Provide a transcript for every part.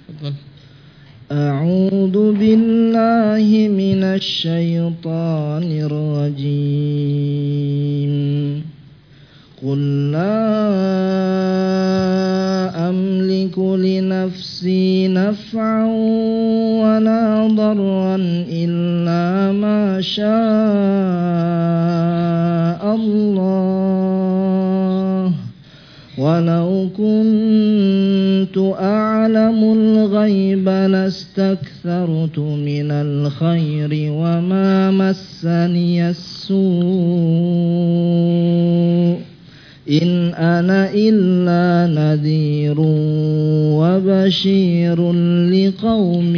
أعوذ بالله من الشيطان الرجيم قل لا أملك لنفسي نفعا ولا ضرا إلا ما شاء الله ولو كنت أعلم الغيب لاستكثرت من الخير وما مسني السوء إن أنا إلا نذير وبشير لقوم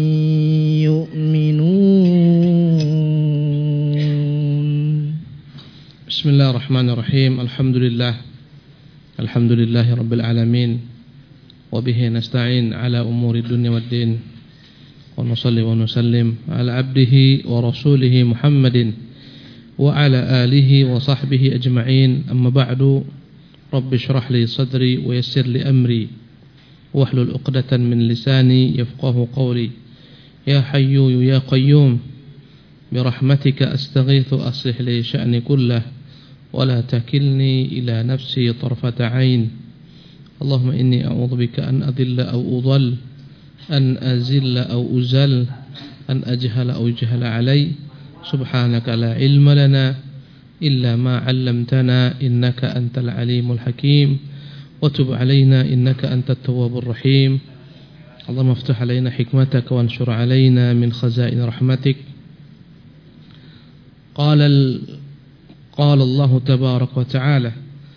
يؤمنون. بسم الله الرحمن الرحيم. الحمد لله رب العالمين وبه نستعين على أمور الدنيا والدين ونصلي ونسلم على عبده ورسوله محمد وعلى آله وصحبه أجمعين. أما بعد رب اشرح لي صدري ويسر لي أمري واحلل عقدة من لساني يفقه قولي يا حي يا قيوم برحمتك أستغيث أصلح لي شأني كله ولا تكلني إلى نفسي طرفة عين. اللهم إني أعوذ بك أن أضل أو أضل أن أزل أو أزل أن أجهل أو يجهل علي. سبحانك لا علم لنا إلا ما علمتنا إنك أنت العليم الحكيم وتب علينا إنك أنت التواب الرحيم. اللهم افتح علينا حكمتك وانشر علينا من خزائن رحمتك. قال الله تبارك وتعالى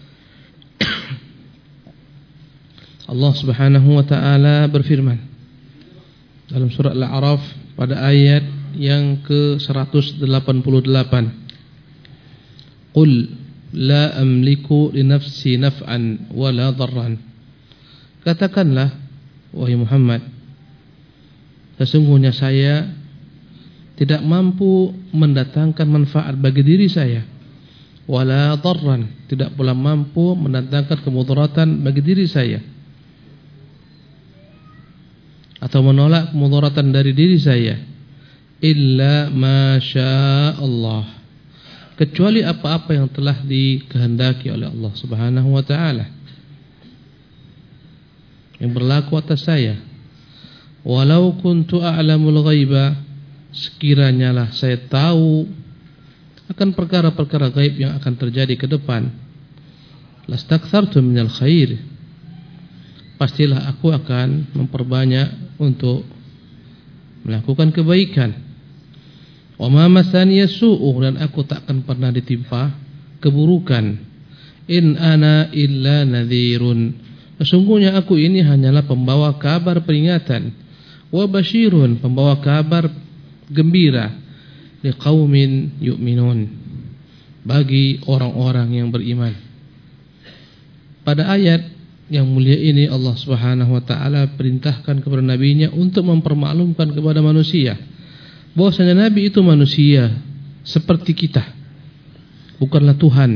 Allah Subhanahu wa taala berfirman dalam surah Al-A'raf pada ayat yang ke-188. Qul la amliku li nafsi naf'an wala dharran. Katakanlah wahai Muhammad, sesungguhnya saya tidak mampu mendatangkan manfaat bagi diri saya, wala dharran, tidak pula mampu mendatangkan kemudaratan bagi diri saya, atau menolak kemudaratan dari diri saya, illa ma syaa Allah, kecuali apa-apa yang telah dikehendaki oleh Allah Subhanahu wa taala yang berlaku atas saya. Walau kuntu a'lamul ghaiba, sekiranya lah saya tahu akan perkara-perkara gaib yang akan terjadi ke depan, lastakthartu minal khair, pastilah aku akan memperbanyak untuk melakukan kebaikan. Wa ma masaniya su'u, dan aku tak akan pernah ditimpa keburukan. In ana illa nadhirun, sesungguhnya aku ini hanyalah pembawa kabar peringatan. Wa basyirun, pembawa kabar gembira. Liqaumin yu'minun, bagi orang-orang yang beriman. Pada ayat yang mulia ini Allah Subhanahu wa taala perintahkan kepada nabinya untuk mempermaklumkan kepada manusia bahwasanya nabi itu manusia seperti kita, bukanlah Tuhan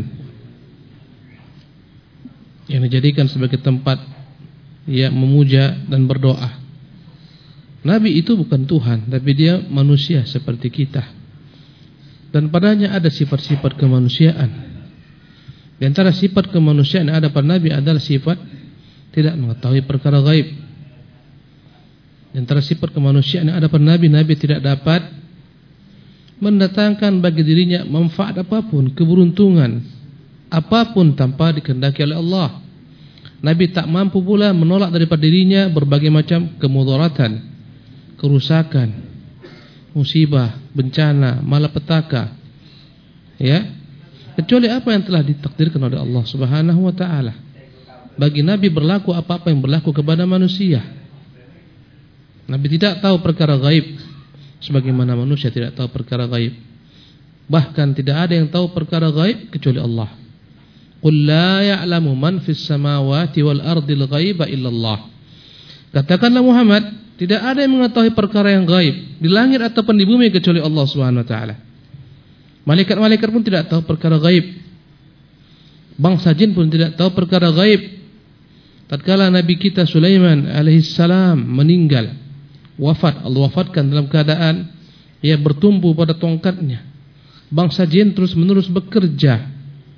yang dijadikan sebagai tempat ya memuja dan berdoa. Nabi itu bukan Tuhan, tapi dia manusia seperti kita, dan padanya ada sifat-sifat kemanusiaan. Di antara sifat kemanusiaan yang ada pada Nabi adalah sifat tidak mengetahui perkara gaib. Di antara sifat kemanusiaan yang ada pada Nabi, Nabi tidak dapat mendatangkan bagi dirinya manfaat apapun, keberuntungan apapun tanpa dikehendaki oleh Allah. Nabi tak mampu pula menolak daripada dirinya berbagai macam kemudaratan, kerusakan, musibah, bencana, malapetaka, ya, kecuali apa yang telah ditakdirkan oleh Allah Subhanahu wa taala. Bagi Nabi berlaku apa-apa yang berlaku kepada manusia. Nabi tidak tahu perkara gaib sebagaimana manusia tidak tahu perkara gaib. Bahkan tidak ada yang tahu perkara gaib kecuali Allah. Qul la ya'lamu man fis samawati wal ardil ghaiba illallah. Katakanlah Muhammad, tidak ada yang mengetahui perkara yang gaib di langit ataupun di bumi kecuali Allah Subhanahu wa taala. Malaikat-malaikat pun tidak tahu perkara gaib. Bangsa jin pun tidak tahu perkara gaib. tatkala Nabi kita Sulaiman alaihissalam meninggal, wafat, Allah wafatkan dalam keadaan ia bertumpu pada tongkatnya. Bangsa jin terus-menerus bekerja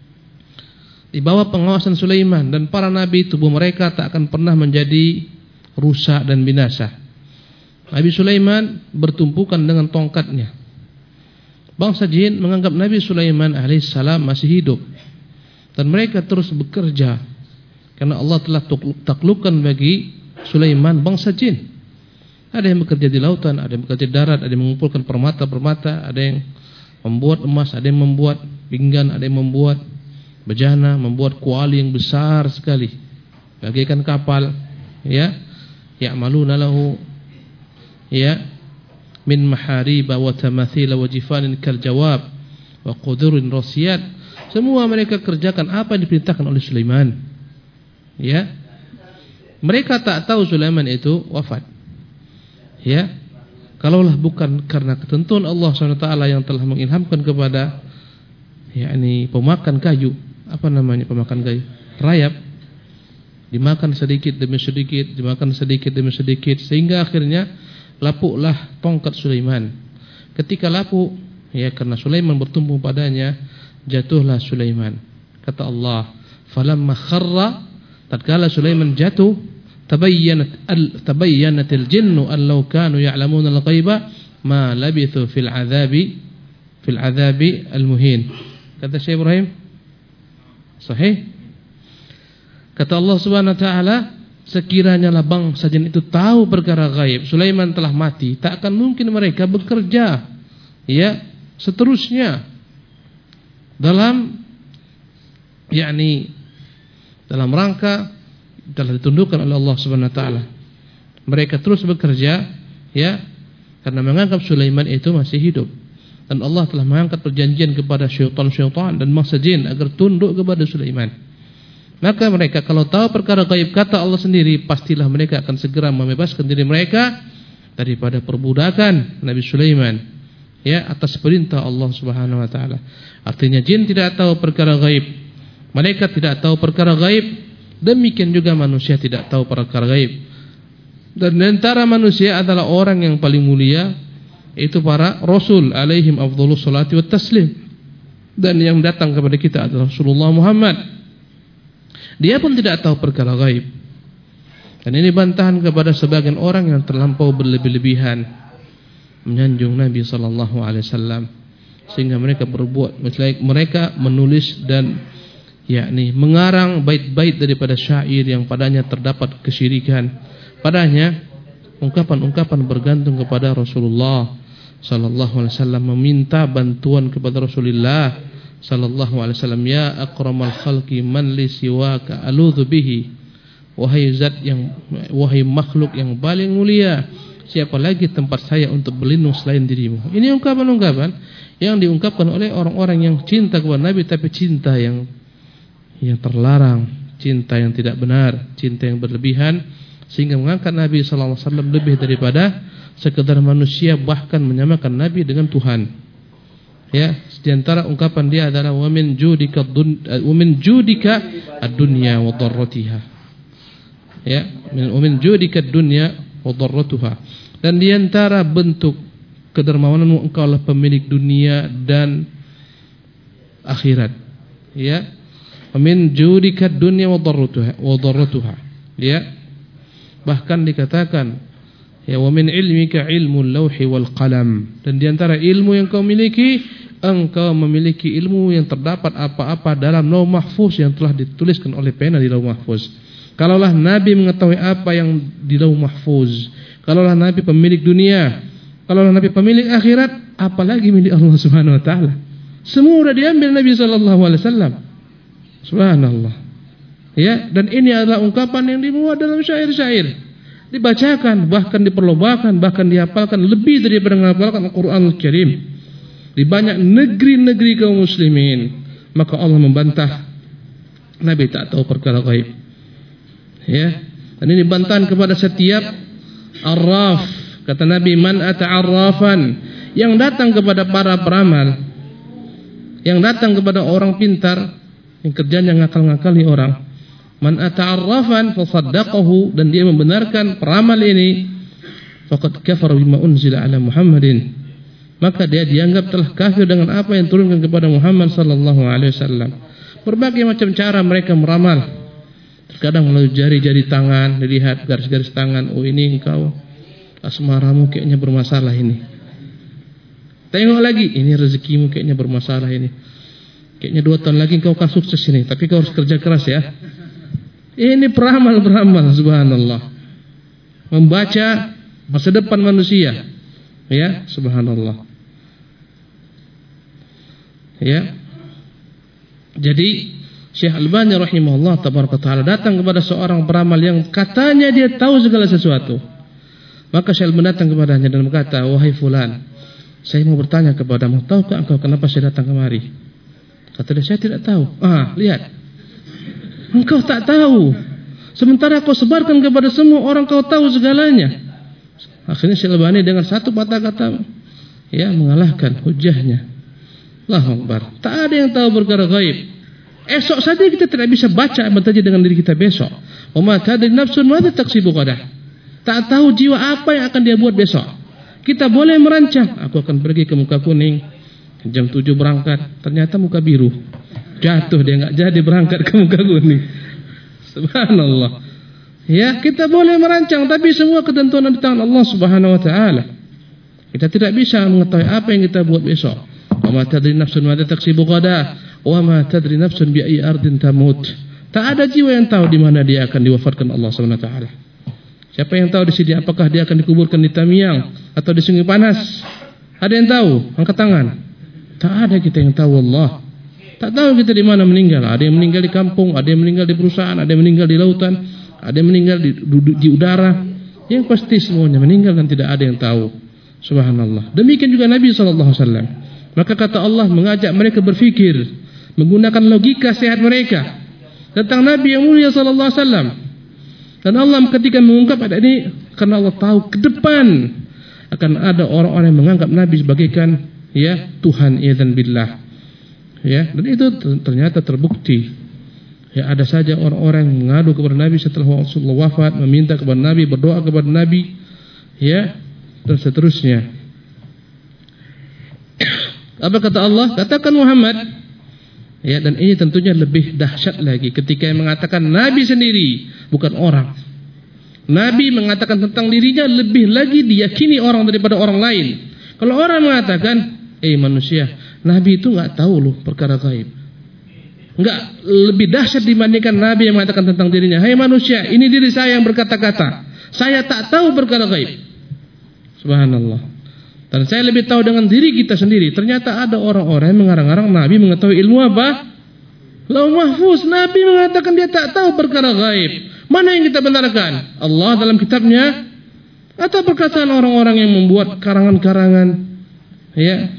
di bawah pengawasan Sulaiman, dan para nabi, tubuh mereka tak akan pernah menjadi rusak dan binasa. Nabi Sulaiman bertumpukan dengan tongkatnya. Bangsa jin menganggap Nabi Sulaiman alaihissalam masih hidup, dan mereka terus bekerja karena Allah telah taklukkan bagi Sulaiman bangsa jin. Ada yang bekerja di lautan, ada yang bekerja di darat, ada yang mengumpulkan permata-permata, ada yang membuat emas, ada yang membuat pinggan, ada yang membuat bejana, membuat kuali yang besar sekali bagaikan kapal, ya, ya'maluna lahu, ya, min mahariba wa tamathila wa jifanin kal jawab wa qudurin rasiyat. Semua mereka kerjakan apa yang diperintahkan oleh Sulaiman. Ya, mereka tak tahu Sulaiman itu wafat. Ya, kalaulah bukan karena ketentuan Allah SWT yang telah mengilhamkan kepada yakni pemakan kayu, apa namanya pemakan kayu, rayap, dimakan sedikit demi sedikit, dimakan sedikit demi sedikit, sehingga akhirnya lapuklah tongkat Sulaiman. Ketika lapuk, ya, karena Sulaiman bertumpu padanya, jatuhlah Sulaiman. Kata Allah, falamma kharra, tatkala Sulaiman jatuh, tabayyanatil jinnu an law kanu ya'lamuna al-ghaiba ma labithu fil adzabi al-muhin. Kata Syekh Ibrahim, sahih? Kata Allah Subhanahu wa taala, sekiranya lah bangsa jin itu tahu perkara gaib, Sulaiman telah mati, tak akan mungkin mereka bekerja, ya, seterusnya dalam yakni dalam rangka telah ditundukkan oleh Allah Subhanahu wa taala. Mereka terus bekerja, ya, karena menganggap Sulaiman itu masih hidup, dan Allah telah mengangkat perjanjian kepada syaitan-syaitan dan bangsa jin agar tunduk kepada Sulaiman. Maka mereka kalau tahu perkara gaib, kata Allah sendiri, pastilah mereka akan segera membebaskan diri mereka daripada perbudakan Nabi Sulaiman, ya, atas perintah Allah Subhanahu wa taala. Artinya jin tidak tahu perkara gaib, malaikat tidak tahu perkara gaib, demikian juga manusia tidak tahu perkara gaib. Dan di antara manusia adalah orang yang paling mulia, itu para rasul alaihim afdhalus salati wat taslim. Dan yang datang kepada kita adalah Rasulullah Muhammad. Dia pun tidak tahu perkara gaib. Dan ini bantahan kepada sebagian orang yang terlampau berlebih-lebihan menyanjung Nabi sallallahu alaihi wasallam, sehingga mereka berbuat, mereka menulis dan yakni mengarang bait-bait daripada syair yang padanya terdapat kesyirikan. Padanya ungkapan-ungkapan bergantung kepada Rasulullah sallallahu alaihi wasallam, meminta bantuan kepada Rasulullah sallallahu alaihi wasallam, ya akramal khalqi man li siwaka aludhu bihi, wahai zat yang, wahai makhluk yang paling mulia, siapa lagi tempat saya untuk berlindung selain dirimu. Ini ungkapan-ungkapan yang diungkapkan oleh orang-orang yang cinta kepada Nabi, tapi cinta yang terlarang, cinta yang tidak benar, cinta yang berlebihan, sehingga mengangkat Nabi sallallahu alaihi wasallam lebih daripada sekedar manusia, bahkan menyamakan Nabi dengan Tuhan. Ya, di antara ungkapan dia adalah wa min judika ad-dunya wa darratiha. Ya, wa min judika ad-dunya wa darratuha. Dan di antara bentuk kedermawananmu, engkau adalah pemilik dunia dan akhirat. Ya, wa min judika ad-dunya wa darratuha. Ya. Bahkan dikatakan, ya, wa min ilmika ilmul lauhi wal qalam. Dan di antara ilmu yang kau miliki, engkau memiliki ilmu yang terdapat apa-apa dalam Lauh Mahfuz yang telah dituliskan oleh pena di Lauh Mahfuz. Kalaulah Nabi mengetahui apa yang di Lauh Mahfuz, kalaulah Nabi pemilik dunia, kalaulah Nabi pemilik akhirat, apalagi milik Allah Subhanahu wa taala. Semua sudah diambil Nabi sallallahu alaihi wasallam. Subhanallah. Ya, dan ini adalah ungkapan yang dimuat dalam syair-syair, dibacakan, bahkan diperlobakan, bahkan dihafalkan lebih daripada menghafalkan Al-Qur'anul Karim di banyak negeri-negeri kaum muslimin. Maka Allah membantah Nabi tak tahu perkara gaib. Ya, dan ini bantahan kepada setiap arraf. Kata Nabi, man ata'arrafan, yang datang kepada para peramal, yang datang kepada orang pintar, yang kerjanya ngakal-ngakali orang, Man ata'arrafan fasaddaqahu, dan dia membenarkan peramal ini, faqad kafara bima unzila ala Muhammadin, maka dia dianggap telah kafir dengan apa yang turunkan kepada Muhammad sallallahu alaihi wasallam. Berbagai macam cara mereka meramal. Terkadang melalui jari-jari tangan, dilihat garis-garis tangan, oh ini engkau asmaramu kayaknya bermasalah ini. Tengok lagi, ini rezekimu kayaknya bermasalah ini. Kayaknya 2 tahun lagi engkau akan sukses ini, tapi kau harus kerja keras ya. Ini peramal, subhanallah. Membaca masa depan manusia. Ya, subhanallah. Ya. Jadi Syekh Albani rahimahullah tabaraka taala datang kepada seorang peramal yang katanya dia tahu segala sesuatu. Maka Syekh Albani datang kepadanya dan berkata, "Wahai fulan, saya mau bertanya kepadamu, tahukah engkau kenapa saya datang kemari?" Kata dia, "Saya tidak tahu." Lihat. Engkau tak tahu. Sementara kau sebarkan kepada semua orang, kau tahu segalanya. Akhirnya Syekh Albani dengan satu patah kata ya mengalahkan hujahnya. Allahu Akbar. Tak ada yang tahu perkara gaib. Esok saja kita tidak bisa baca apa saja dengan diri kita besok. Wa ma tadri nafsun madza taksibu ghadan. Tak tahu jiwa apa yang akan dia buat besok. Kita boleh merancang, aku akan pergi ke muka kuning, jam 7 berangkat, ternyata muka biru. Jatuh dia enggak jadi berangkat ke muka kuning. Subhanallah. Ya, kita boleh merancang, tapi semua ketentuan di tangan Allah Subhanahu wa taala. Kita tidak bisa mengetahui apa yang kita buat besok. Wa ma tadri nafsun madza taksibu ghadan, wa ma tadri nafsun bi ayyi ardin tamut. Tak ada jiwa yang tahu di mana dia akan diwafatkan Allah Subhanahu wa taala. Siapa yang tahu di sini apakah dia akan dikuburkan di Tamiang atau di Sungai Panas? Ada yang tahu? Angkat tangan. Tak ada kita yang tahu Allah. Tak tahu kita di mana meninggal. Ada yang meninggal di kampung, ada yang meninggal di perusahaan, ada yang meninggal di lautan, ada yang meninggal di udara. Yang pasti semuanya meninggal dan tidak ada yang tahu. Subhanallah. Demikian juga Nabi sallallahu alaihi wasallam. Maka kata Allah mengajak mereka berfikir menggunakan logika sehat mereka tentang Nabi yang mulia sallallahu alaihi wasallam. Dan Allah ketika mengungkap ayat ini karena Allah tahu ke depan akan ada orang-orang yang menganggap Nabi sebagaikan ya Tuhan idzan billah. Ya, dan itu ternyata terbukti. Ya, ada saja orang-orang yang mengadu kepada Nabi setelah Rasulullah wafat, meminta kepada Nabi, berdoa kepada Nabi, ya, dan seterusnya. Apa kata Allah? Katakan Muhammad. Ya, dan ini tentunya lebih dahsyat lagi ketika yang mengatakan Nabi sendiri, bukan orang. Nabi mengatakan tentang dirinya lebih lagi diyakini orang daripada orang lain. Kalau orang mengatakan, manusia, Nabi itu enggak tahu loh perkara gaib. Enggak lebih dahsyat dibandingkan Nabi yang mengatakan tentang dirinya, "Hai manusia, ini diri saya yang berkata-kata. Saya tak tahu perkara gaib." Subhanallah. Dan saya lebih tahu dengan diri kita sendiri. Ternyata ada orang-orang yang mengarang-arang Nabi mengetahui ilmu apa? Lauh Mahfuz. Nabi mengatakan dia tak tahu perkara gaib. Mana yang kita benarkan? Allah dalam kitabnya atau perkataan orang-orang yang membuat karangan-karangan ya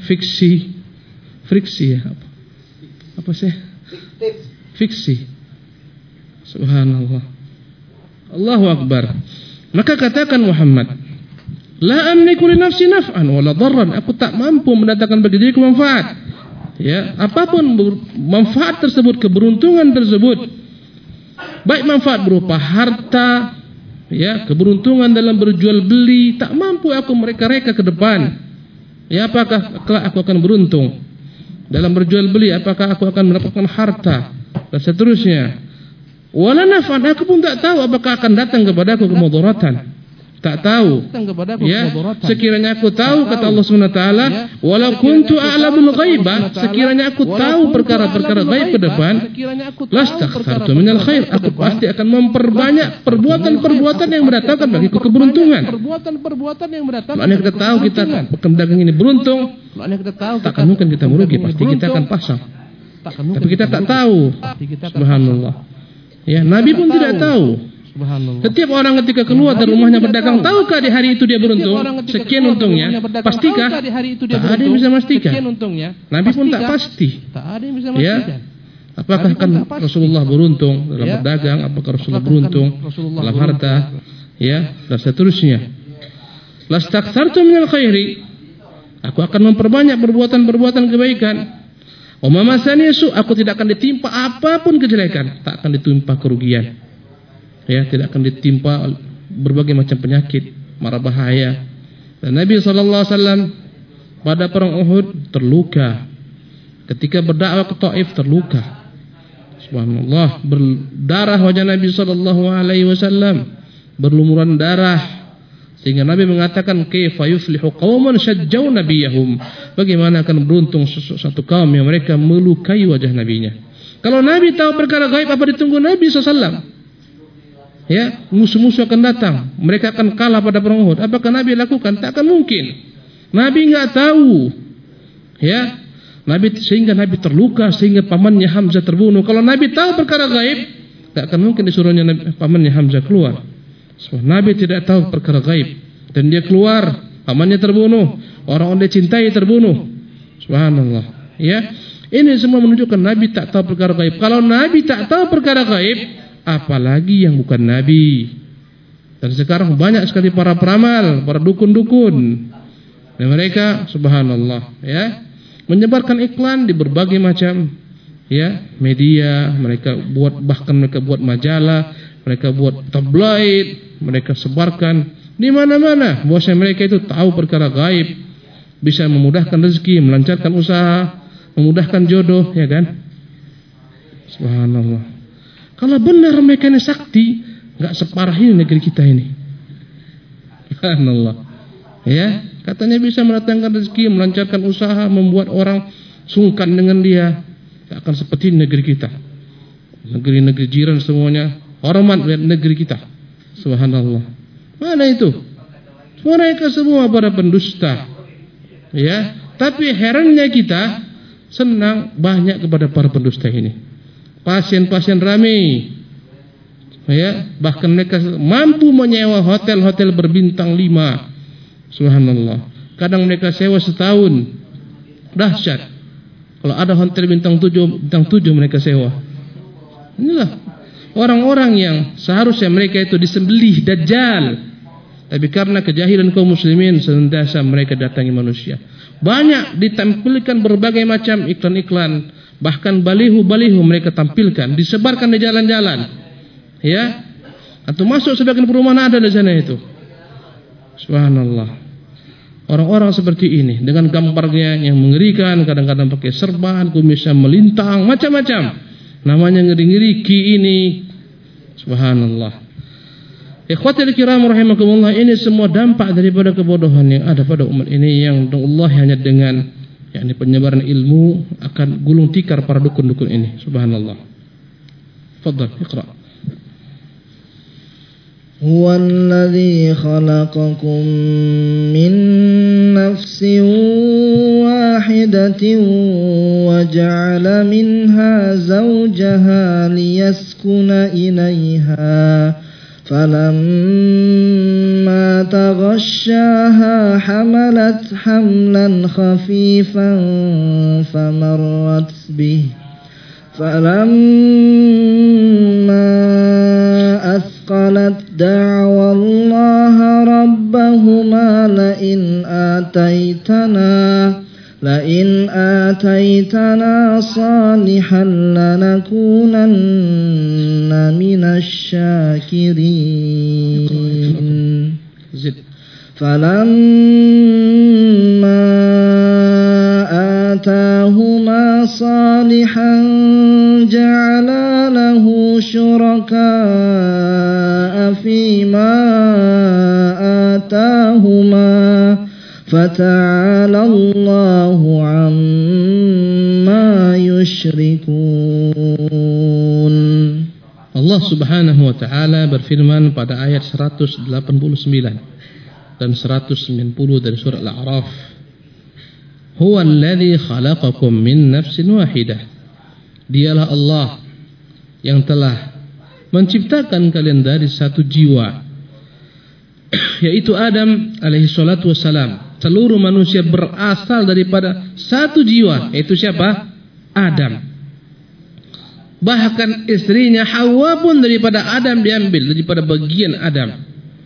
friksi ya apa sih? Fiksi. Subhanallah. Allahu Akbar. Maka katakan Muhammad, la amliku li nafsi naf'an wala darran. Aku tak mampu mendatangkan bagi diriku manfaat. Ya, apapun manfaat tersebut, keberuntungan tersebut, baik manfaat berupa harta, ya, keberuntungan dalam berjual beli, tak mampu aku mereka-reka ke depan. Ya, apakah aku akan beruntung dalam berjual beli? Apakah aku akan mendapatkan harta dan seterusnya? Wala naf'an, aku pun tak tahu apakah akan datang kepadaku kemudaratan. Tak tahu. Ya, sekiranya aku tahu, kata Allah Subhanahu wa taala, walau kuntu a'lamul ghaiba, sekiranya aku tahu perkara-perkara gaib ke depan, lastaghfartu minal khair, aku pasti akan memperbanyak perbuatan-perbuatan yang mendatangkan bagiku keberuntungan. Maknanya kita tahu kita pedagang ini beruntung, takkan mungkin kita merugi, pasti kita akan pasang. Tapi kita tak tahu. Subhanallah. Ya, Nabi pun tidak tahu. Setiap orang ketika keluar dari rumahnya berdagang, tahukah di hari itu dia beruntung? Sekian untungnya. Pastikah? Tak ada yang bisa memastikan. Nabi pun tak pasti. Ya, apakah kan Rasulullah beruntung dalam berdagang? Apakah Rasulullah beruntung dalam harta? Ya, dan seterusnya. Lastaghfartu minal khairi. Aku akan memperbanyak perbuatan-perbuatan kebaikan. Wa ma masani su, aku tidak akan ditimpa apapun kejelekan, tak akan ditimpa kerugian. Ya, tidak akan ditimpa berbagai macam penyakit, mara bahaya. Dan Nabi sallallahu alaihi wasallam pada perang Uhud terluka. Ketika berdakwah ke Taif terluka. Subhanallah, berdarah wajah Nabi sallallahu alaihi wasallam, berlumuran darah. Sehingga Nabi mengatakan, kaifa yuflihu qauman syajjau nabiyahum, bagaimana akan beruntung satu kaum yang mereka melukai wajah nabinya. Kalau Nabi tahu perkara gaib, apa ditunggu Nabi SAW? Ya, musuh-musuh akan datang, mereka akan kalah pada perang Uhud. Apakah Nabi lakukan? Tak akan mungkin. Nabi enggak tahu. Ya, sehingga Nabi terluka, sehingga pamannya Hamzah terbunuh. Kalau Nabi tahu perkara gaib, tak akan mungkin disuruhnya pamannya Hamzah keluar. Nabi tidak tahu perkara gaib, dan dia keluar, pamannya terbunuh, orang-orang dia cintai terbunuh. Subhanallah. Ya, ini semua menunjukkan Nabi tak tahu perkara gaib. Kalau Nabi tak tahu perkara gaib, apalagi yang bukan Nabi. Dan sekarang banyak sekali para peramal, para dukun-dukun, dan mereka, subhanallah, ya, menyebarkan iklan di berbagai macam, ya, media. Bahkan mereka buat majalah, mereka buat tabloid, mereka sebarkan di mana-mana bahwasanya mereka itu tahu perkara gaib, bisa memudahkan rezeki, melancarkan usaha, memudahkan jodoh, ya kan? Subhanallah. Kalau benar mereka ini sakti, enggak separah ini negeri kita ini. Subhanallah. Ya, katanya bisa mendatangkan rezeki, melancarkan usaha, membuat orang sungkan dengan dia. Tak akan seperti negeri kita. Negeri-negeri jiran semuanya hormat negeri kita. Subhanallah. Mana itu? Mereka semua para pendusta. Ya, tapi herannya kita senang banyak kepada para pendusta ini. Pasien-pasien ramai. Ya, bahkan mereka mampu menyewa hotel-hotel berbintang 5. Subhanallah. Kadang mereka sewa setahun. Dahsyat. Kalau ada hotel bintang 7 mereka sewa. Inilah orang-orang yang seharusnya mereka itu disembelih Dajjal, tapi karena kejahilan kaum muslimin senantiasa mereka datangi manusia. Banyak ditampilkan berbagai macam iklan-iklan, bahkan baliho-baliho mereka tampilkan, disebarkan di jalan-jalan. Ya, atau masuk sebagian perumahan ada di sana itu. Subhanallah. Orang-orang seperti ini dengan gambarnya yang mengerikan, kadang-kadang pakai serban, kumisnya melintang, macam-macam. Namanya ngeri-ngeri ki ini. Subhanallah. Ikhwatul kiram rahimakumullah, ini semua dampak daripada kebodohan yang ada pada umat ini, yang Allah hanya dengan yakni penyebaran ilmu akan gulung tikar para dukun-dukun ini. Subhanallah. Fadhal, iqra. Huwallazi khalaqakum min nafsin wahidatin wa ja'ala minha zawjaha liyaskuna ilayha falamma taghashaha hamalat hamlan khafifan famarrat bihi falamma أثقلت دعوى الله ربهما لئن آتيتنا صالحا لنكونن من الشاكرين فلما آتاهما صالحا جعلا له شركاء فيما آتاهما فتعالى الله عما يشركون. Allah subhanahu wa ta'ala berfirman pada ayat 189 dan 190 dari surah Al-A'raf, Huwa alladhi khalaqakum min nafsin wahidah. Dialah Allah yang telah menciptakan kalian dari satu jiwa, yaitu Adam alaihi salatu wassalam. Seluruh manusia berasal daripada satu jiwa, yaitu siapa? Adam. Bahkan istrinya Hawa pun daripada Adam diambil, daripada bagian Adam.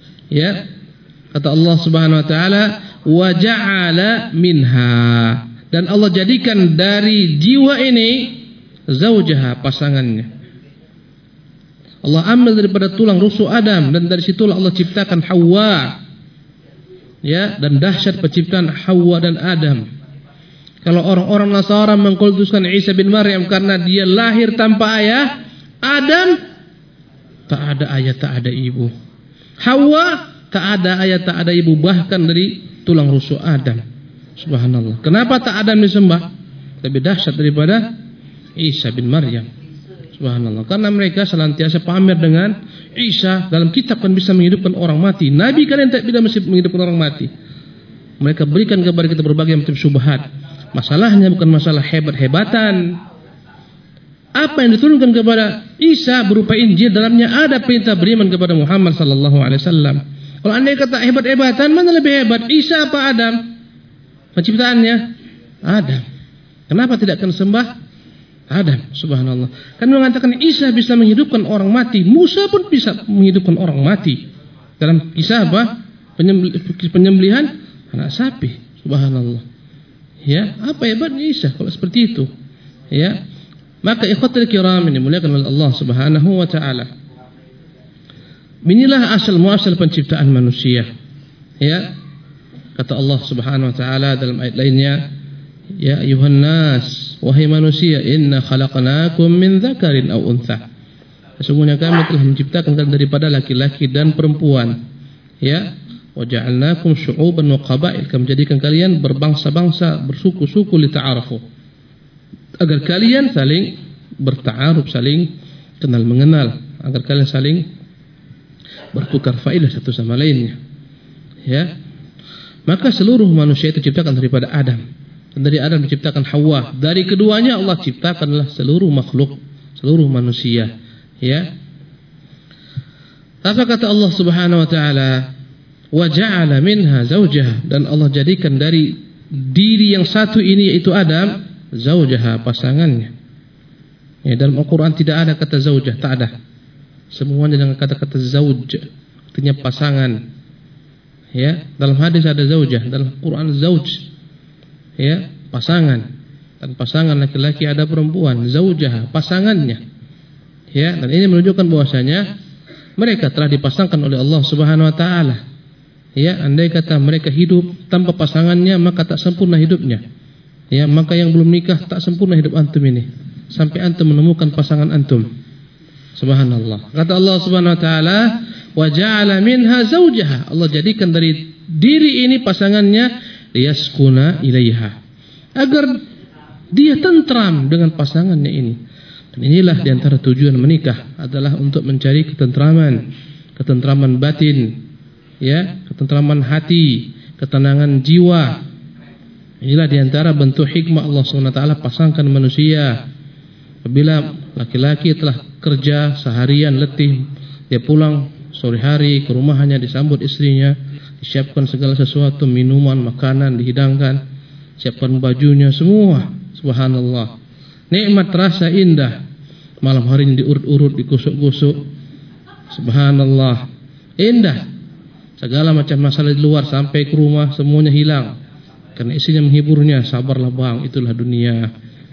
Ya. Kata Allah Subhanahu wa taala, "Wa ja'ala minha." Dan Allah jadikan dari jiwa ini zaujaha, pasangannya. Allah ambil daripada tulang rusuk Adam, dan dari situlah Allah ciptakan Hawa. Ya, dan dahsyat penciptaan Hawa dan Adam. Kalau orang-orang Nasara mengkultuskan Isa bin Maryam karena dia lahir tanpa ayah, Adam tak ada ayah, tak ada ibu. Hawa tak ada ayah, tak ada ibu, bahkan dari tulang rusuk Adam. Subhanallah. Kenapa tak Adam disembah? Lebih dahsyat daripada Isa bin Maryam. Subhanallah. Karena mereka senantiasa pamer dengan Isa, dalam kitab kan bisa menghidupkan orang mati. Nabi kalian tak bisa menghidupkan orang mati. Mereka berikan kepada kita berbagai macam syubhat. Masalahnya bukan masalah hebat-hebatan. Apa yang diturunkan kepada Isa berupa Injil, dalamnya ada perintah beriman kepada Muhammad sallallahu alaihi wasallam. Kalau andai kata hebat-hebatan, mana lebih hebat, Isa apa Adam? Penciptaannya Adam. Kenapa tidak akan sembah Adam? Subhanallah. Kan mengatakan Isa bisa menghidupkan orang mati, Musa pun bisa menghidupkan orang mati. Dalam kisah apa? Penyembelihan anak sapi. Subhanallah. Ya, apa hebatnya Isa kalau seperti itu? Ya. Maka ikhwatul kiram ini dimuliakan oleh Allah Subhanahu wa taala. Inilah asal muasal penciptaan manusia. Ya. Kata Allah Subhanahu wa taala dalam ayat lainnya, ya ayuhan nas, wahai manusia, inna khalaqnakum min dzakarin aw untha. Sesungguhnya kami telah menciptakan kalian daripada laki-laki dan perempuan. Ya. Wa ja'alnakum syu'uban wa qaba'il, kami menjadikan kalian berbangsa-bangsa, bersuku-suku lita'arafu, agar kalian saling berta'aruf, saling kenal mengenal, agar kalian saling bertukar faedah satu sama lainnya. Ya. Maka seluruh manusia itu diciptakan daripada Adam, dan dari Adam diciptakan Hawa. Dari keduanya Allah ciptakanlah seluruh makhluk, seluruh manusia. Ya. Apa kata Allah Subhanahu wa taala? Wa ja'ala minha zawjaha, dan Allah jadikan dari diri yang satu ini yaitu Adam zawjaha, pasangannya. Ya, dalam Al-Quran tidak ada kata zaujah, tak ada. Semuanya dengan kata-kata zauj, artinya pasangan. Ya, dalam hadis ada zaujah, dalam Quran zauj. Ya, pasangan. Dan pasangan laki-laki ada perempuan, zaujaha, pasangannya. Ya, dan ini menunjukkan bahwasanya mereka telah dipasangkan oleh Allah Subhanahu wa taala. Ya, andai kata mereka hidup tanpa pasangannya, maka tak sempurna hidupnya. Ya, maka yang belum nikah tak sempurna hidup antum ini sampai antum menemukan pasangan antum. Subhanallah. Kata Allah Subhanahu wa taala, wa ja'ala minha zawjaha, Allah jadikan dari diri ini pasangannya, liyaskuna ilaiha, agar dia tentram dengan pasangannya ini. Dan inilah diantara tujuan menikah, adalah untuk mencari ketentraman batin, ya, ketentraman hati, ketenangan jiwa. Inilah diantara bentuk hikmah Allah SWT pasangkan manusia. Apabila laki-laki telah kerja seharian letih, dia pulang sore hari ke rumahnya, disambut istrinya, disiapkan segala sesuatu, minuman, makanan dihidangkan, siapkan bajunya semua. Subhanallah. Nikmat rasa indah. Malam harinya diurut-urut, dikusuk-kusuk. Subhanallah. Indah. Segala macam masalah di luar sampai ke rumah semuanya hilang, karena istrinya menghiburnya. Sabarlah bang, itulah dunia.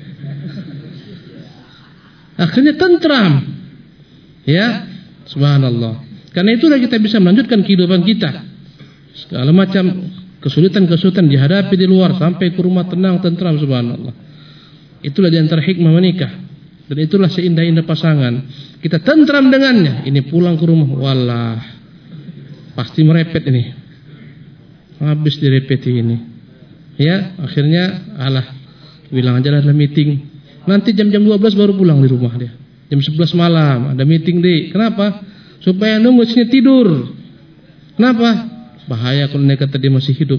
Akhirnya tentram. Ya, subhanallah. Karena itulah kita bisa melanjutkan kehidupan kita. Segala macam kesulitan-kesulitan dihadapi di luar, sampai ke rumah tenang, tentram, subhanallah. Itulah di antara hikmah menikah. Dan itulah seindah-indah pasangan. Kita tentram dengannya. Ini pulang ke rumah, walah, pasti merepet ini. Habis direpeti ini. Ya, akhirnya alah, bilang aja ada meeting. Nanti jam-jam 12 baru pulang di rumah dia. Jam 11 malam ada meeting deh. Kenapa? Supaya nunggu istrinya tidur. Kenapa? Bahaya kalau mereka tadi masih hidup.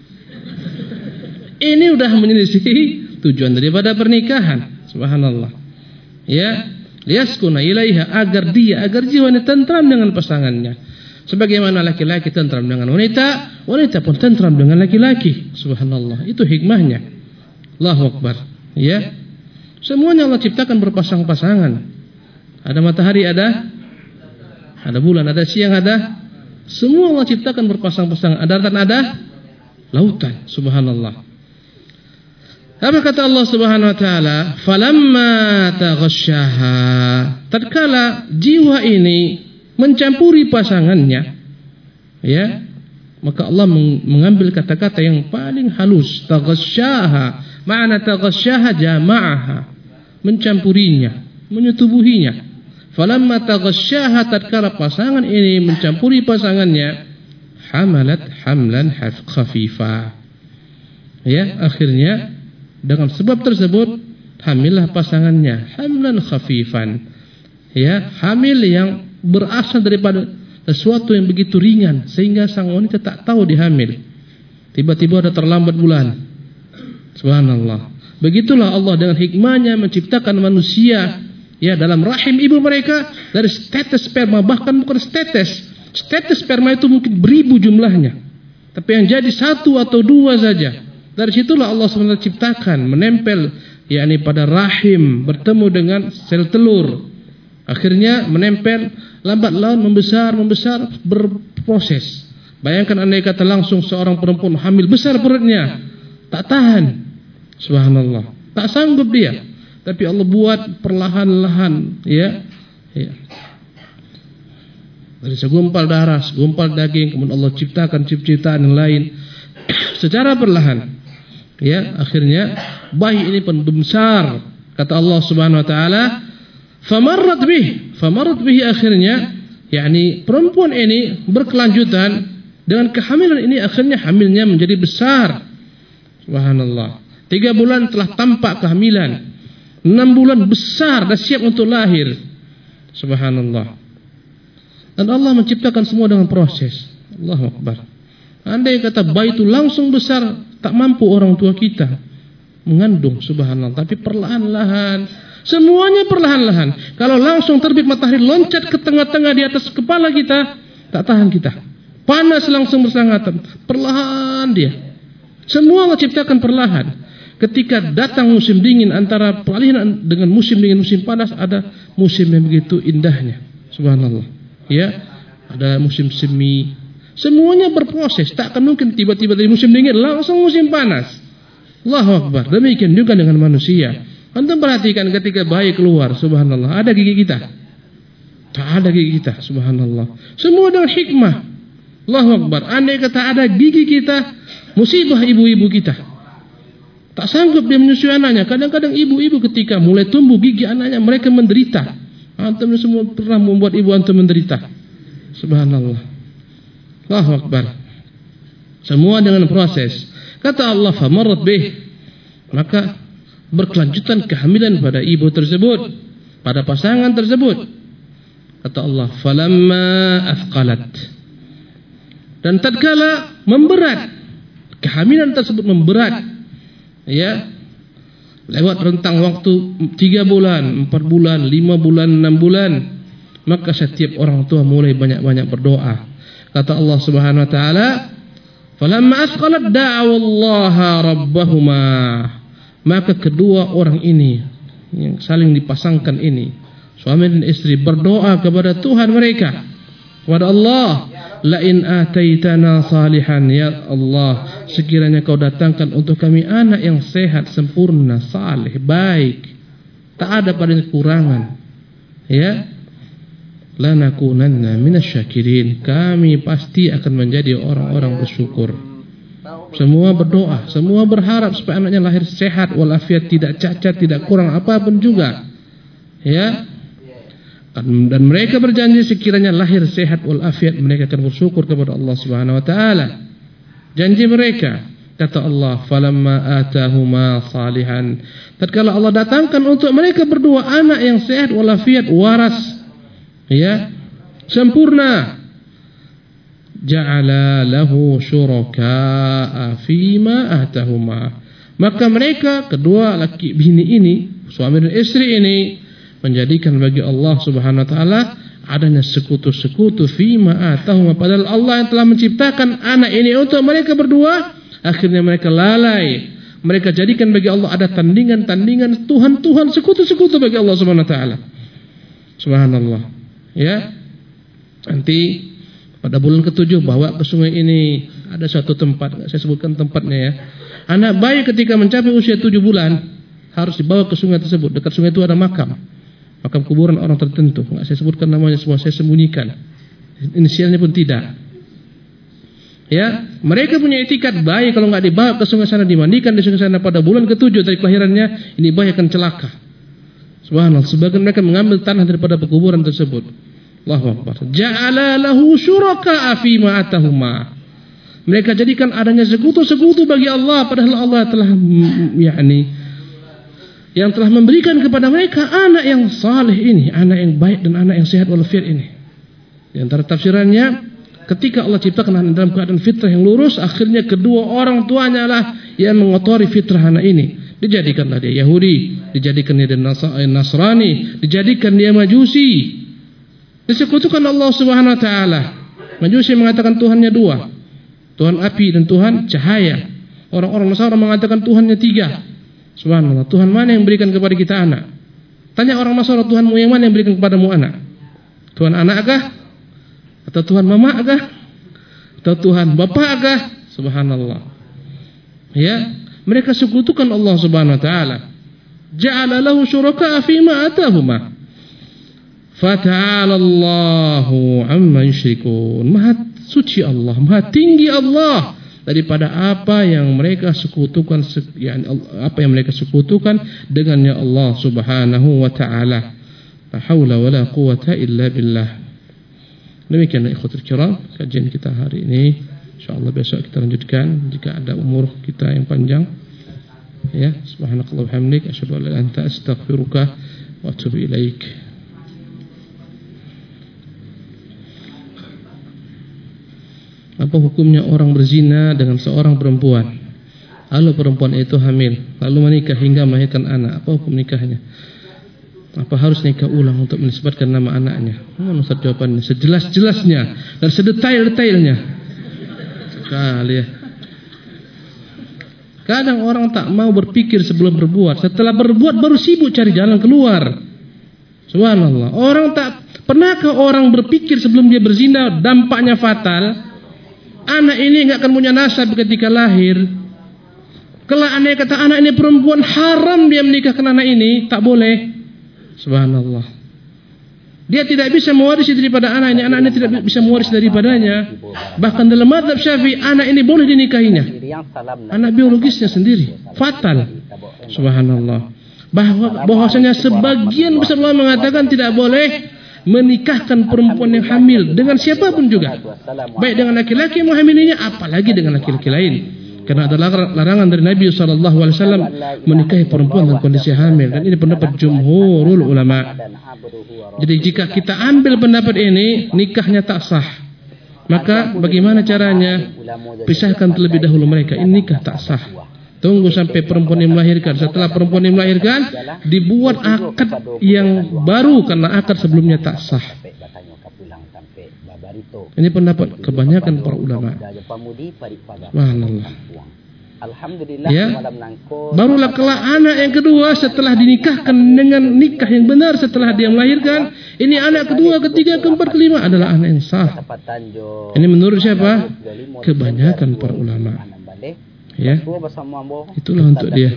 Ini udah menyelisihi tujuan daripada pernikahan. Subhanallah. Ya, liyaskuna ilaiha, agar jiwanya tentram dengan pasangannya. Sebagaimana laki-laki tentram dengan wanita, wanita pun tentram dengan laki-laki. Subhanallah. Itu hikmahnya. Allahu Akbar. Ya. Semuanya Allah ciptakan berpasang-pasangan. Ada matahari, ada bulan, ada siang, ada. Semua Allah ciptakan berpasang-pasangan. Ada daratan, ada lautan. Subhanallah. Apa kata Allah Subhanahu wa taala? Falamma taghasyaha. Tatkala jiwa ini mencampuri pasangannya, ya, maka Allah mengambil kata-kata yang paling halus, taghasyaha. Makna taghasyaha jama'aha, mencampurinya, menyetubuhinya. Falamma taghasyaha, tatkala pasangan ini mencampuri pasangannya, hamalat hamlan khafifah. Ya, akhirnya dengan sebab tersebut hamillah pasangannya hamlan khafifan. Ya, hamil yang berasal daripada sesuatu yang begitu ringan sehingga sang wanita tak tahu dihamil. Tiba-tiba ada terlambat bulan. Subhanallah. Begitulah Allah dengan hikmahnya menciptakan manusia, ya, dalam rahim ibu mereka dari setetes sperma, bahkan bukan setetes. Setetes sperma itu mungkin beribu jumlahnya, tapi yang jadi satu atau dua saja. Dari situlah Allah SWT ciptakan, menempel, yakni pada rahim, bertemu dengan sel telur. Akhirnya menempel, lambat laun membesar, berproses. Bayangkan andai kata langsung seorang perempuan hamil besar perutnya, tak tahan. Subhanallah, tak sanggup dia. Tapi Allah buat perlahan-lahan, ya. Dari segumpal darah, segumpal daging, kemudian Allah ciptakan ciptaan yang lain secara perlahan. Ya, akhirnya bayi ini pun besar. Kata Allah Subhanahu wa taala, famarrat bihi, akhirnya, yakni perempuan ini berkelanjutan dengan kehamilan ini, akhirnya hamilnya menjadi besar. Subhanallah. 3 bulan telah tampak kehamilan. 6 bulan besar dah siap untuk lahir. Subhanallah. Dan Allah menciptakan semua dengan proses. Allahu Akbar. Andai kata bayi itu langsung besar, tak mampu orang tua kita mengandung, subhanallah. Tapi perlahan-lahan, semuanya perlahan-lahan. Kalau langsung terbit matahari loncat ke tengah-tengah di atas kepala kita, tak tahan kita. Panas langsung bersangatan. Perlahan dia. Semua Allah ciptakan perlahan. Ketika datang musim dingin, antara peralihan dengan musim dingin musim panas, ada musim yang begitu indahnya. Subhanallah. Ya, ada musim semi. Semuanya berproses, tak akan mungkin tiba-tiba dari musim dingin langsung musim panas. Allahu Akbar. Demikian juga dengan manusia. Antum perhatikan ketika bayi keluar, subhanallah, ada gigi kita? Tak ada gigi kita, subhanallah. Semua dengan hikmah. Allahu Akbar. Andai kata ada gigi kita, musibah ibu-ibu kita. Tak sanggup dia menyusui anaknya. Kadang-kadang ibu-ibu ketika mulai tumbuh gigi anaknya, mereka menderita. Antum semua pernah membuat ibu antum menderita. Subhanallah. Allahu Akbar. Semua dengan proses. Kata Allah, famarrat bih, maka berkelanjutan kehamilan pada ibu tersebut, pada pasangan tersebut. Kata Allah, falamma athqalat, dan tatkala memberat, kehamilan tersebut memberat, ya, lewat rentang waktu 3 bulan, 4 bulan, 5 bulan, 6 bulan, maka setiap orang tua mulai banyak-banyak berdoa. Kata Allah Subhanahu wa taala, falamma asqalat da'awallaha rabbahuma, maka kedua orang ini yang saling dipasangkan ini, suami dan istri, berdoa kepada Tuhan mereka, kepada Allah, la in ataitana salihan, ya Allah, sekiranya kau datangkan untuk kami anak yang sehat, sempurna, saleh, baik, tak ada padanya kekurangan, ya, lanakunanna minasyakirin, kami pasti akan menjadi orang-orang bersyukur. Semua berdoa, semua berharap supaya anaknya lahir sehat walafiat, tidak cacat, tidak kurang apapun juga, ya. Dan mereka berjanji sekiranya lahir sehat walafiat, mereka akan bersyukur kepada Allah Subhanahu wa taala. Janji mereka, kata Allah, falamma atahuma salihan, tatkala Allah datangkan untuk mereka berdua anak yang sehat walafiat, waras, ya, sempurna, ja'ala lahu syuraka'a fima atahuma, maka mereka kedua laki bini ini, suami dan istri ini, menjadikan bagi Allah Subhanahu wa taala adanya sekutu-sekutu fima atahuma, padahal Allah yang telah menciptakan anak ini untuk mereka berdua. Akhirnya mereka lalai, mereka jadikan bagi Allah ada tandingan-tandingan, Tuhan-Tuhan, sekutu-sekutu bagi Allah Subhanahu wa taala. Subhanallah. Ya, nanti pada bulan ke-7 bawa ke sungai ini, ada suatu tempat, saya sebutkan tempatnya ya. Anak bayi ketika mencapai usia 7 bulan harus dibawa ke sungai tersebut. Dekat sungai itu ada makam kuburan orang tertentu. Nggak saya sebutkan namanya semua, saya sembunyikan. Inisialnya pun tidak. Ya, mereka punya etikat bayi kalau nggak dibawa ke sungai sana, dimandikan di sungai sana pada bulan ke-7 dari kelahirannya, ini bayi akan celaka. Subhanallah, sebagian mereka mengambil tanah daripada pekuburan tersebut. Allahu Akbar. Ja'ala lahu syuraka'a fima atahuma. Mereka jadikan adanya sekutu-sekutu bagi Allah, padahal Allah telah yang telah memberikan kepada mereka anak yang saleh ini, anak yang baik dan anak yang sehat walafiat ini. Di antara tafsirannya, ketika Allah ciptakan anak dalam keadaan fitrah yang lurus, akhirnya kedua orang tuanya lah yang mengotori fitrah anak ini. Dijadikanlah dia Yahudi, dijadikan dia Nasrani, dijadikan dia Majusi. Disekutukan Allah Subhanahu wa taala. Majusi mengatakan Tuhannya 2. Tuhan api dan Tuhan cahaya. Orang-orang Nasrani mengatakan Tuhannya 3. Subhanallah, Tuhan mana yang berikan kepada kita anak? Tanya orang Nasrani, Tuhanmu yang mana yang berikan kepadamu anak? Tuhan anakkah? Atau Tuhan mamakah? Atau Tuhan bapakah? Subhanallah. Ya, mereka sekutukan Allah Subhanahu wa taala. Ja'ala lahu syuraka'a fima atahuma. Fata'ala Allahu amma yusyrikun. Maha suci Allah, maha tinggi Allah daripada apa yang mereka sekutukan, apa yang mereka sekutukan dengannya Allah Subhanahu wa taala. La haula wala quwata illa billah. Demikianlah ikhwatul kiram kajian kita hari ini. InsyaAllah besok kita lanjutkan jika ada umur kita yang panjang. Ya, subhanakallah bihamdik asyhadu an la ilaha illa anta astaghfiruka wa atubu ilaik. Apa hukumnya orang berzina dengan seorang perempuan, lalu perempuan itu hamil, lalu menikah hingga melahirkan anak? Apa hukum nikahnya? Apa harus nikah ulang untuk menisbatkan nama anaknya? Ustaz jawabannya sejelas-jelasnya dan sedetail-detailnya. Sekali ya. Kadang orang tak mau berpikir sebelum berbuat, setelah berbuat baru sibuk cari jalan keluar. Subhanallah. Pernahkah orang berpikir sebelum dia berzina dampaknya fatal? Anak ini enggak akan punya nasab ketika lahir. Kalau andai kata anak ini perempuan, haram dia menikahkan anak ini, tak boleh. Subhanallah. Dia tidak bisa mewarisi daripada anak ini tidak bisa mewarisi daripadanya. Bahkan dalam mazhab Syafi'i, anak ini boleh dinikahinya. Anak biologisnya sendiri, fatal. Subhanallah. Bahwasanya sebagian besar ulama mengatakan tidak boleh menikahkan perempuan yang hamil dengan siapapun juga, baik dengan laki-laki yang menghamilinya, apalagi dengan laki-laki lain. Karena ada larangan dari Nabi SAW menikahi perempuan dalam kondisi hamil, dan ini pendapat jumhurul ulama. Jadi jika kita ambil pendapat ini, nikahnya tak sah. Maka bagaimana caranya? Pisahkan terlebih dahulu mereka. Ini nikah tak sah. Tunggu sampai perempuan yang melahirkan. Setelah perempuan yang melahirkan, dibuat akad yang baru karena akad sebelumnya tak sah. Ini pendapat kebanyakan para ulama. Subhanallah. Ya, barulah kelak anak yang kedua setelah dinikahkan dengan nikah yang benar setelah dia melahirkan, ini anak kedua, ketiga, keempat, kelima adalah anak yang sah. Ini menurut siapa? Kebanyakan para ulama. Ya, itulah untuk dia.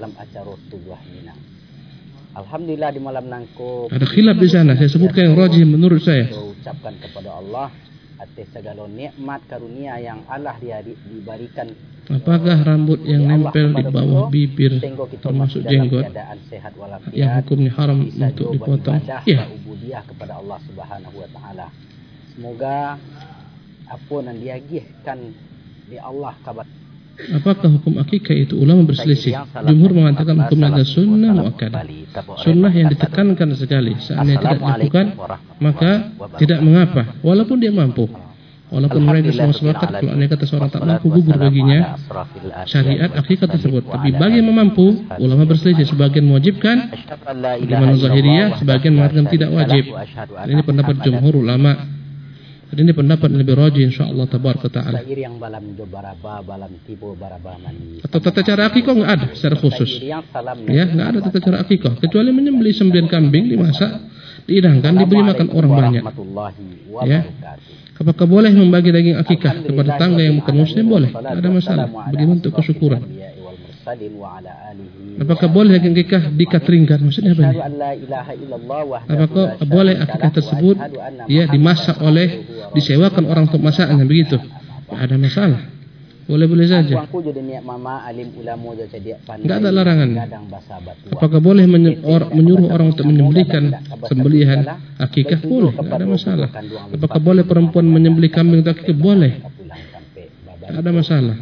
Alhamdulillah di malam nangkuk. Ada khilaf di sana. Saya sebutkan yang rajih menurut saya. Ucapkan kepada Allah atas segala nikmat karunia yang Allah diberikan. Apakah rambut yang nempel di bawah bibir termasuk jenggot yang hukumnya haram untuk dipotong? Ya. Kepada Allah Subhanahu wa taala. Semoga apa yang diagihkan di Allah kabar. Apakah hukum akikah itu? Ulama berselisih. Jumhur mengatakan hukumnya adalah sunnah muakkadah, sunnah yang ditekankan sekali. Seandainya tidak dilakukan, maka tidak mengapa, walaupun dia mampu. Walaupun mereka semua sepakat kalau andai kata seorang tak mampu, gugur baginya syariat akikah tersebut. Tapi bagi yang mampu, ulama berselisih. Sebagian mewajibkan, bagaimana Zahiriyah, sebagian mengatakan tidak wajib. Ini pendapat jumhur ulama. Dan ini pendapat yang lebih rajih insyaallah tabaraka taala. Atau tata cara akikah enggak ada secara khusus. Ya, enggak ada tata cara akikah kecuali menyembelih 9 kambing dimasak diidangkan, diberi makan orang banyak. Ya. Apakah boleh membagi daging akikah kepada tetangga yang bukan muslim? Boleh, tidak ada masalah. Bagi bentuk kesyukuran. Apakah boleh daging akikah dikateringkan? Maksudnya apa? Apakah boleh akikah tersebut dimasak disewakan orang untuk masaknya begitu? Tidak ada masalah. Boleh-boleh saja. Tidak ada larangan. Apakah boleh menyuruh orang untuk menyembelihkan sembelihan akikah? Boleh, tidak ada masalah. Apakah boleh perempuan menyembelih kambing untuk akikah? Boleh, tidak ada masalah.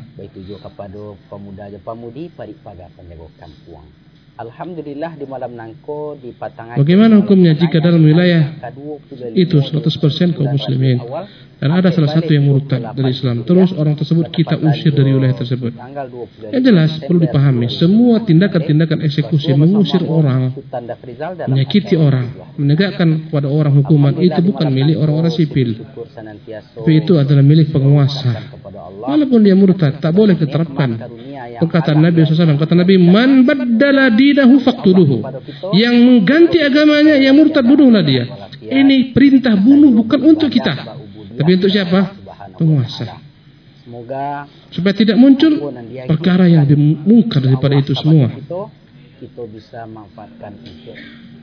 Alhamdulillah di malam nangko di patangan. Bagaimana hukumnya jika dalam wilayah itu 100% kaum muslimin dan ada salah satu yang murtad dari Islam, terus orang tersebut kita usir dari wilayah tersebut? Yang jelas perlu dipahami, semua tindakan-tindakan eksekusi, mengusir orang, menyakiti orang, menegakkan kepada orang hukuman, itu bukan milik orang-orang sipil, tapi itu adalah milik penguasa. Walaupun dia murtad, tak boleh diterapkan. Perkataan Nabi SAW, kata Nabi, man baddala dinahu faqtuluhu. Yang mengganti agamanya, yang murtad, bunuhlah dia. Ini perintah bunuh bukan untuk kita, tapi untuk siapa? Penguasa. Supaya tidak muncul perkara yang lebih mungkar daripada itu semua. Kita bisa manfaatkan untuk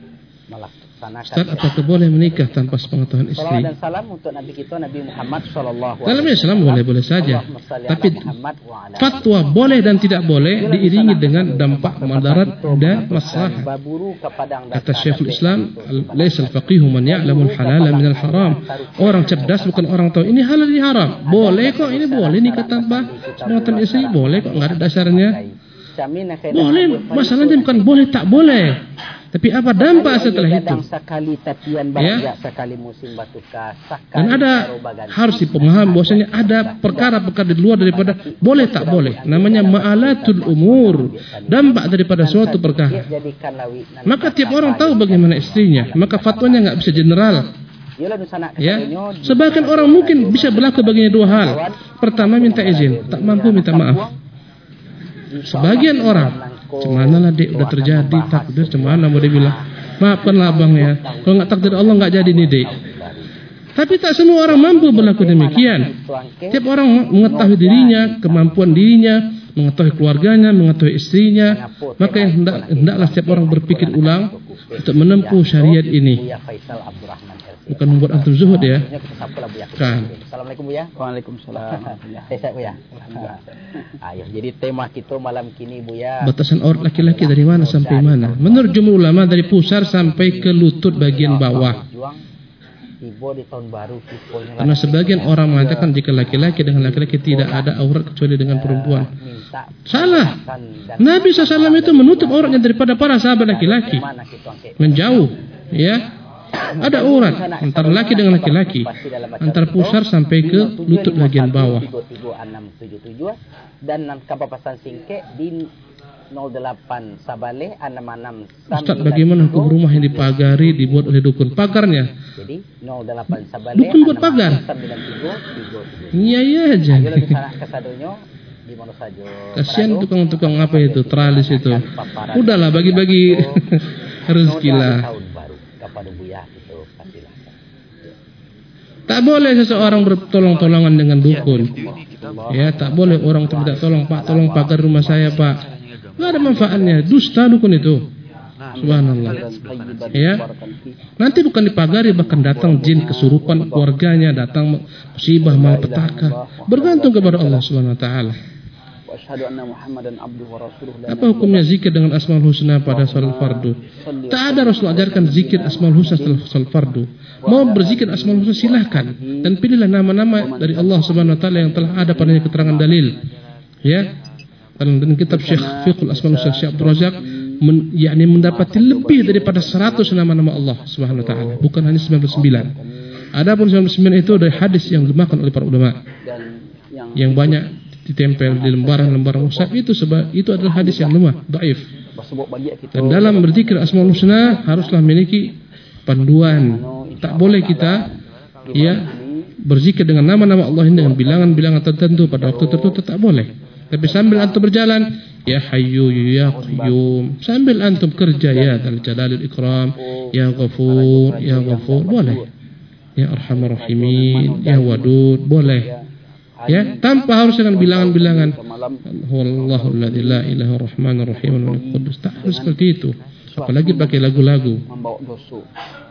Ustaz, apakah boleh menikah tanpa sepengetahuan istri? Salawat dan salam untuk Nabi kita, Nabi Muhammad sallallahu alaihi wasallam. Dalam Islam boleh-boleh saja. Tapi fatwa boleh dan tidak boleh diiringi dengan dampak madarat dan maslahat. Kata Syekhul Islam, laisal faqihu man ya'lamul halala minal haram. Orang cerdas bukan orang tahu ini halal ini haram. Boleh kok, ini boleh nikah tanpa sepengetahuan istri, boleh kok, enggak ada dasarnya. Boleh, masalahnya bukan boleh tak boleh, tapi apa dampak setelah itu? Ya. Dan ada harus dipahami bahwasanya ada perkara-perkara di luar daripada boleh tak boleh. Namanya ma'alatul umur, dampak daripada suatu perkara. Maka tiap orang tahu bagaimana istrinya, maka fatwanya enggak bisa general. Ya, sebagian orang mungkin bisa berlaku baginya dua hal. Pertama, minta izin, tak mampu minta maaf. Sebagian orang, cemana lah dek, udah terjadi takdir, cemana mau dia bilang, maafkanlah abang ya, kalau nggak takdir Allah nggak jadi nih dek. Tapi tak semua orang mampu berlaku demikian. Tiap orang mengetahui dirinya, kemampuan dirinya, mengetahui keluarganya, mengetahui istrinya. Maka hendaklah setiap orang berpikir ulang untuk menempuh syariat ini. Bukan membuat antum zuhud ya. Kan. Assalamualaikum Bu ya. Waalaikumsalam. Sehat Bu ya. Ayo, jadi tema kita malam kini Bu ya. Batasan aurat laki-laki dari mana sampai mana? Menurut jumhur ulama dari pusar sampai ke lutut bagian bawah. Karena sebagian orang mengatakan jika laki-laki dengan laki-laki tidak ada aurat kecuali dengan perempuan. Salah. Nabi SAW itu menutup auratnya daripada para sahabat laki-laki. Menjauh, ya. Ada aurat antara laki dengan laki-laki, antara pusar sampai ke lutut bagian bawah. Dan kapapasan singke di 08 Sabale 66. Ustaz, bagaimana hukum rumah yang dipagari dibuat oleh dukun? Pagarnya jadi 08 Sabale dukun buat pagar. Iya aja. Kasihan tukang-tukang apa itu, teralis itu. Udahlah, bagi-bagi rezeki lah. Tak boleh seseorang bertolong-tolongan dengan dukun. Ya, tak boleh orang minta tolong, Pak, tolong pagar rumah saya, Pak. Enggak ada manfaatnya, dusta dukun itu. Subhanallah. Ya. Nanti bukan dipagari, bahkan datang jin kesurupan keluarganya, datang musibah malapetaka. Bergantung kepada Allah Subhanahu wa taala. Apa hukumnya zikir dengan Asmaul Husna pada salat fardu? Tak ada Rasul ajarkan zikir Asmaul Husna setelah salat fardu. Mau berzikir Asmaul Husna silahkan, dan pilihlah nama-nama dari Allah Subhanahu wa taala yang telah ada padanya keterangan dalil. Ya. Dan kitab Syekh Fiqhul Asmaul Husna Syekh Abdul Razak yakni mendapati lebih daripada 100 nama-nama Allah Subhanahu wa taala, bukan hanya 99. Adapun 99 itu dari hadis yang dilemahkan oleh para ulama. Yang banyak ditempel di lembaran-lembaran mushaf itu adalah hadis yang lemah, dhaif. Dan dalam berzikir Asmaul Husna haruslah memiliki panduan. Tak boleh kita berzikir dengan nama-nama Allah ini dengan bilangan-bilangan tertentu pada waktu tertentu, tak boleh. Tapi sambil antum berjalan, ya Hayyu ya Qayyum, sambil antum kerja, ya Dzal Jalalil Ikram, ya Ghafur ya Ghafur, boleh. Ya Arhamar Rahimin, ya Wadud, boleh. Ya, tanpa harus dengan bilangan-bilangan. Wallahu alladzi la ilaha rahmanir rahim al qudus. Tak harus seperti itu. Apalagi pakai lagu-lagu. Membawa dosa.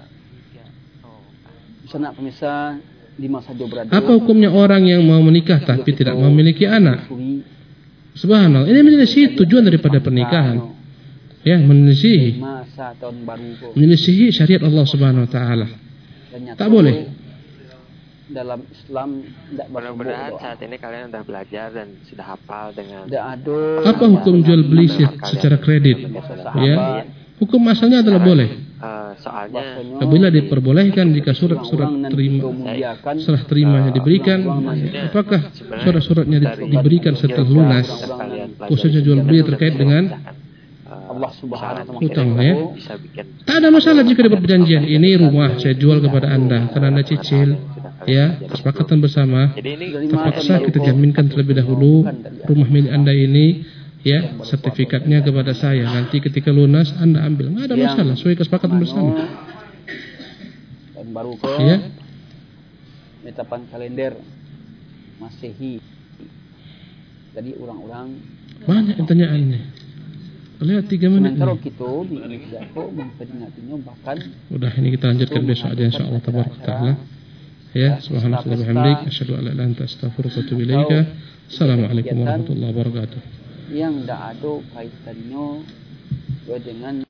Bisa nak pemirsa di masa dia berada. Apa hukumnya orang yang mau menikah tapi tidak memiliki anak? Subhanallah. Ini menyelisihi tujuan daripada pernikahan. Ya, menyelisihi. Masa tahun baru. Menyelisihi syariat Allah Subhanahu wa taala. Tak boleh. Dalam Islam tidak mudah-mudahan saat ini kalian sudah belajar dan sudah hafal dengan apa hukum jual beli secara kredit? Ya, hukum asalnya adalah boleh. Soalnya apabila diperbolehkan jika surat-surat serah terimanya diberikan, apakah surat-suratnya diberikan setelah lunas, khususnya jual beli terkait dengan Allah Subhanahu wa hutang, taala ya. Tak ada masalah jika ada perjanjian, ini rumah saya jual kepada Anda karena Anda cicil, ya, kesepakatan bersama. Terpaksa kita jaminkan terlebih dahulu rumah milik Anda ini, ya, sertifikatnya kepada saya. Nanti ketika lunas Anda ambil, nggak ada masalah, sesuai kesepakatan bersama. Dan baru ke Ya, menetapkan kalender Masehi. Jadi orang-orang banyak pertanyaannya. Lihat 3 menit. sementara kita di Indonesia kok memperingatinya bahkan Udah, ini kita lanjutkan besok aja insyaallah tabaraka taala. Ya, subhanallahi wa bihamdihi, asyhadu an la ilaha illa anta, astaghfiruka wa atubu ilaika. Assalamualaikum warahmatullahi wabarakatuh. yang tidak ada kaitannya dengan